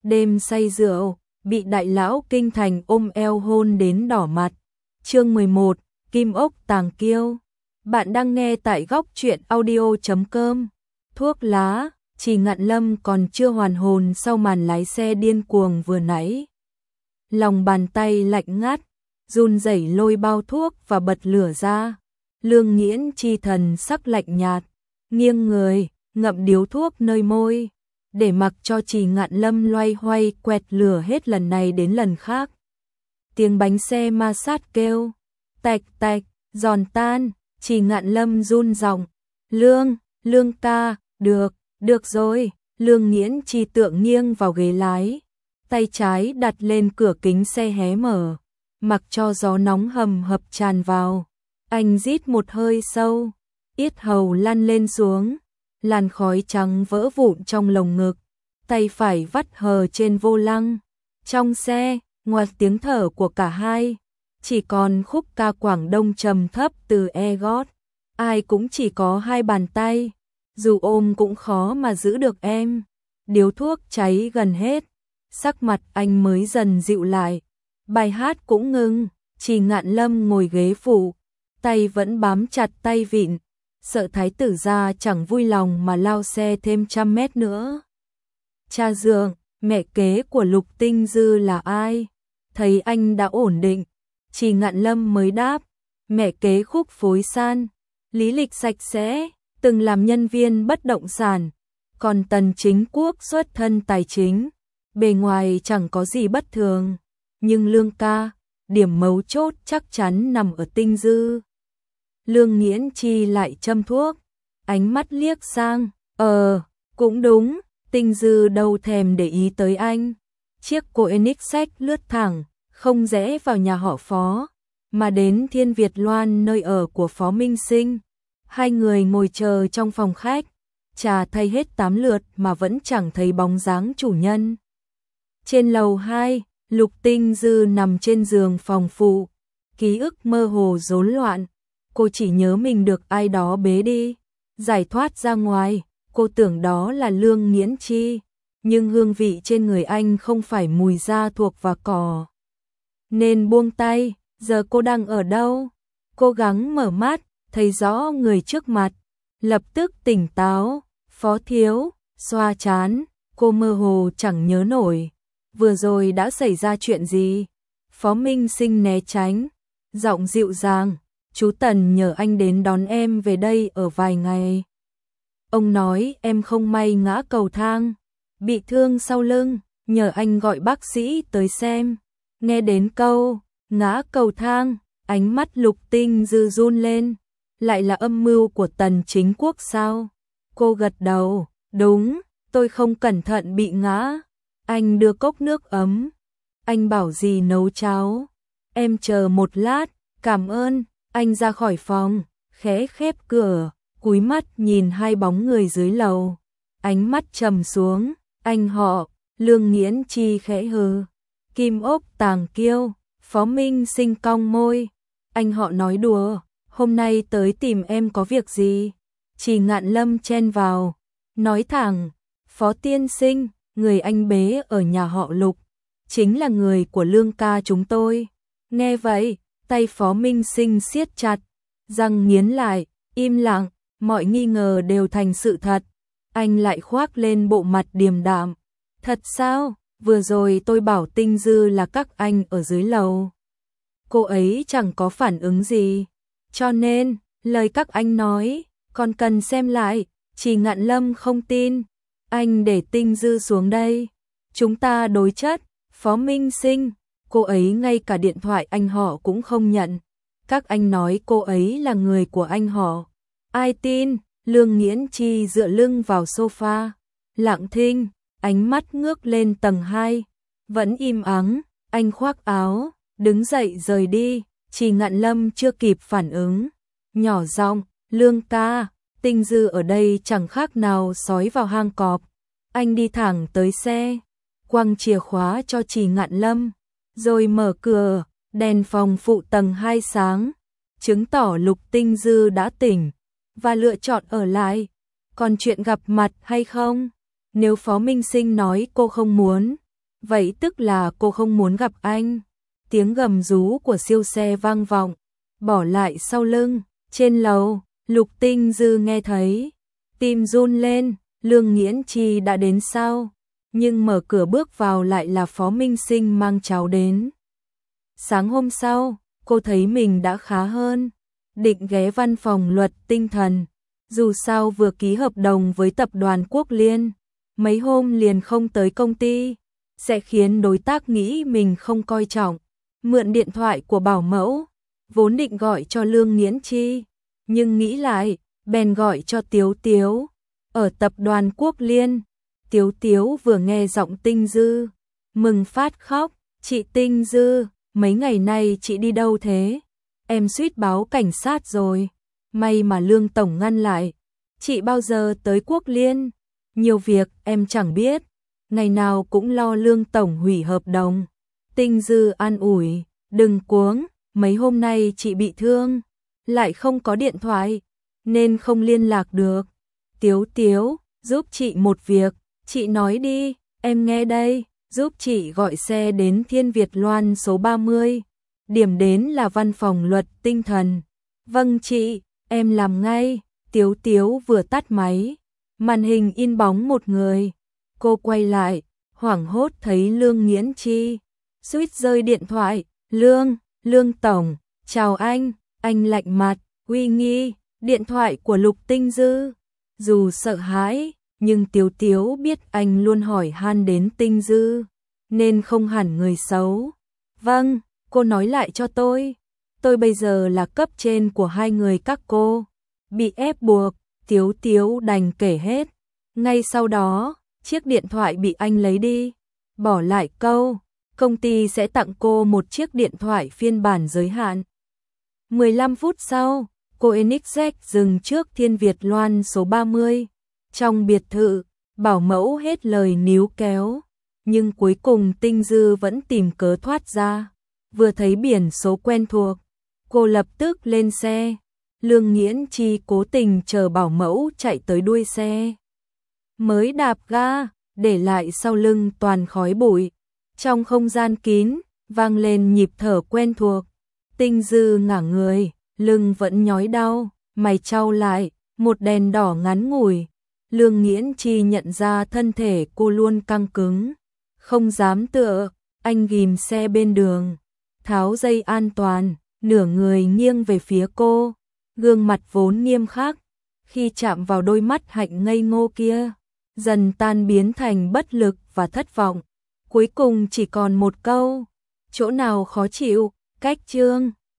đêm say rượu, bị đại lão kinh thành ôm eo hôn đến đỏ mặt. Chương 11, Kim ốc tàng kiêu. Bạn đang nghe tại góc truyện audio.com. Thuốc lá, Trì Ngạn Lâm còn chưa hoàn hồn sau màn lái xe điên cuồng vừa nãy. Lòng bàn tay lạnh ngắt, run rẩy lôi bao thuốc và bật lửa ra. Lương Nghiễn Chi thần sắc lạnh nhạt, nghiêng người, ngậm điếu thuốc nơi môi, để mặc cho Trì Ngạn Lâm loay hoay quẹt lửa hết lần này đến lần khác. Tiếng bánh xe ma sát kêu, tạch tạch, giòn tan, Trì Ngạn Lâm run giọng, Lương ca, được rồi. Lương Nghiễn Chi tượng nghiêng vào ghế lái, tay trái đặt lên cửa kính xe hé mở, mặc cho gió nóng hầm hập tràn vào. Anh rít một hơi sâu, yết hầu lăn lên xuống, làn khói trắng vỡ vụn trong lồng ngực, tay phải vắt hờ trên vô lăng. Trong xe, ngoài tiếng thở của cả hai, chỉ còn khúc ca Quảng Đông trầm thấp từ e-gót. Ai cũng chỉ có hai bàn tay, dù ôm cũng khó mà giữ được em. Điếu thuốc cháy gần hết, sắc mặt anh mới dần dịu lại. Bài hát cũng ngưng, Trì Ngạn Lâm ngồi ghế phụ, tay vẫn bám chặt tay vịn, sợ thái tử gia chẳng vui lòng mà lao xe thêm 100 mét nữa. Cha dượng, mẹ kế của Lục Tinh Dư là ai? Thấy anh đã ổn định, Trì Ngạn Lâm mới đáp, mẹ kế Khúc Phối San, lý lịch sạch sẽ, từng làm nhân viên bất động sản, còn Tần Chính Quốc xuất thân tài chính, bề ngoài chẳng có gì bất thường, nhưng Lương ca, điểm mấu chốt chắc chắn nằm ở Tinh Dư. Lương Nghiễn Chi lại châm thuốc, ánh mắt liếc sang, cũng đúng, Tinh Dư đâu thèm để ý tới anh. Chiếc Koenigsegg lướt thẳng, không rẽ vào nhà họ Phó, mà đến Thiên Việt Loan nơi ở của Phó Minh Sinh. Hai người ngồi chờ trong phòng khách, trà thay hết 8 lượt mà vẫn chẳng thấy bóng dáng chủ nhân. Trên lầu 2, Lục Tinh Dư nằm trên giường phòng phụ, ký ức mơ hồ rối loạn. Cô chỉ nhớ mình được ai đó bế đi, giải thoát ra ngoài. Cô tưởng đó là Lương Nghiễn Chi, nhưng hương vị trên người anh không phải mùi da thuộc và cỏ. Nên buông tay, giờ cô đang ở đâu? Cố gắng mở mắt, thấy rõ người trước mặt, lập tức tỉnh táo. Phó thiếu, xoa trán, cô mơ hồ chẳng nhớ nổi vừa rồi đã xảy ra chuyện gì. Phó Minh Sinh né tránh, giọng dịu dàng, chú Tần nhờ anh đến đón em về đây ở vài ngày. Ông nói em không may ngã cầu thang, bị thương sau lưng, nhờ anh gọi bác sĩ tới xem. Nghe đến câu ngã cầu thang, ánh mắt Lục Tinh Dư run lên. Lại là âm mưu của Tần Chính Quốc sao? Cô gật đầu, đúng, tôi không cẩn thận bị ngã. Anh đưa cốc nước ấm. Anh bảo gì nấu cháo? Em chờ một lát, cảm ơn. Anh ra khỏi phòng, khẽ khép cửa, cúi mắt nhìn hai bóng người dưới lầu. Ánh mắt trầm xuống, anh họ, Lương Nghiễn Chi khẽ hừ. Kim ốc tàng kiêu, Phó Minh Sinh cong môi. Anh họ nói đùa, hôm nay tới tìm em có việc gì? Trì Ngạn Lâm chen vào, nói thẳng, Phó tiên sinh, người anh bế ở nhà họ Lục, chính là người của Lương ca chúng tôi. Nghe vậy, tay Phó Minh Sinh siết chặt, răng nghiến lại, im lặng, mọi nghi ngờ đều thành sự thật. Anh lại khoác lên bộ mặt điềm đạm. Thật sao? Vừa rồi tôi bảo Tinh Dư là các anh ở dưới lầu. Cô ấy chẳng có phản ứng gì. Cho nên, lời các anh nói, còn cần xem lại. Trì Ngạn Lâm không tin. Anh để Tinh Dư xuống đây. Chúng ta đối chất. Phó Minh Sinh, cô ấy ngay cả điện thoại anh họ cũng không nhận. Các anh nói cô ấy là người của anh họ. Ai tin? Lương Nghiễn Chi dựa lưng vào sofa, lặng thinh, ánh mắt ngước lên tầng 2. Vẫn im ắng, anh khoác áo, đứng dậy rời đi. Trì Ngạn Lâm chưa kịp phản ứng, nhỏ giọng, Lương ca, Tinh Dư ở đây chẳng khác nào sói vào hang cọp. Anh đi thẳng tới xe, quăng chìa khóa cho Trì Ngạn Lâm, rồi mở cửa. Đèn phòng phụ tầng 2 sáng, chứng tỏ Lục Tinh Dư đã tỉnh và lựa chọn ở lại. Còn chuyện gặp mặt hay không? Nếu Phó Minh Sinh nói cô không muốn, Vậy tức là cô không muốn gặp anh. Tiếng gầm rú của siêu xe vang vọng, bỏ lại sau lưng. Trên lầu, Lục Tinh Dư nghe thấy, tim run lên, Lương Nghiễn Chi đã đến sao? Nhưng mở cửa bước vào lại là Phó Minh Sinh mang cháu đến. Sáng hôm sau, cô thấy mình đã khá hơn, định ghé văn phòng luật tinh thần. Dù sao vừa ký hợp đồng với tập đoàn Quốc Liên, mấy hôm liền không tới công ty, sẽ khiến đối tác nghĩ mình không coi trọng. Mượn điện thoại của bảo mẫu, vốn định gọi cho Lương Nghiễn Chi, nhưng nghĩ lại, bèn gọi cho Tiếu Tiếu, ở tập đoàn Quốc Liên. Tiếu Tiếu vừa nghe giọng Tinh Dư, mừng phát khóc, chị Tinh Dư, mấy ngày nay chị đi đâu thế? Em suýt báo cảnh sát rồi, may mà Lương Tổng ngăn lại. Chị bao giờ tới Quốc Liên? Nhiều việc em chẳng biết, ngày nào cũng lo Lương Tổng hủy hợp đồng. Tinh Dư an ủi, đừng cuống, mấy hôm nay chị bị thương, lại không có điện thoại, nên không liên lạc được. Tiếu Tiếu, giúp chị một việc, chị nói đi, em nghe đây, giúp chị gọi xe đến Thiên Việt Loan số 30, điểm đến là văn phòng luật tinh thần. Vâng chị, em làm ngay. Tiếu Tiếu vừa tắt máy, màn hình in bóng một người. Cô quay lại, hoảng hốt thấy Lương Nghiễn Chi, suýt rơi điện thoại. Lương Tổng, chào anh lạnh mặt, uy nghi, điện thoại của Lục Tinh Dư. Dù sợ hãi, nhưng Tiếu Tiếu biết anh luôn hỏi han đến Tinh Dư, nên không hẳn người xấu. Vâng, cô nói lại cho tôi bây giờ là cấp trên của hai người các cô. Bị ép buộc, Tiếu Tiếu đành kể hết. Ngay sau đó, chiếc điện thoại bị anh lấy đi, bỏ lại câu, công ty sẽ tặng cô một chiếc điện thoại phiên bản giới hạn. 15 phút sau, cô NXZ dừng trước Thiên Việt Loan số 30. Trong biệt thự, bảo mẫu hết lời níu kéo, nhưng cuối cùng Tinh Dư vẫn tìm cớ thoát ra. Vừa thấy biển số quen thuộc, cô lập tức lên xe. Lương Nghiễn Chi cố tình chờ bảo mẫu chạy tới đuôi xe, mới đạp ga, để lại sau lưng toàn khói bụi. Trong không gian kín, vang lên nhịp thở quen thuộc. Tinh Dư ngả người, lưng vẫn nhói đau, mày chau lại, một đèn đỏ ngắn ngủi. Lương Nghiễn Chi nhận ra thân thể cô luôn căng cứng, không dám tựa. Anh ghim xe bên đường, tháo dây an toàn, nửa người nghiêng về phía cô. Gương mặt vốn nghiêm khắc, khi chạm vào đôi mắt hạnh ngây ngô kia, dần tan biến thành bất lực và thất vọng. Cuối cùng chỉ còn một câu, chỗ nào khó chịu, cách chương.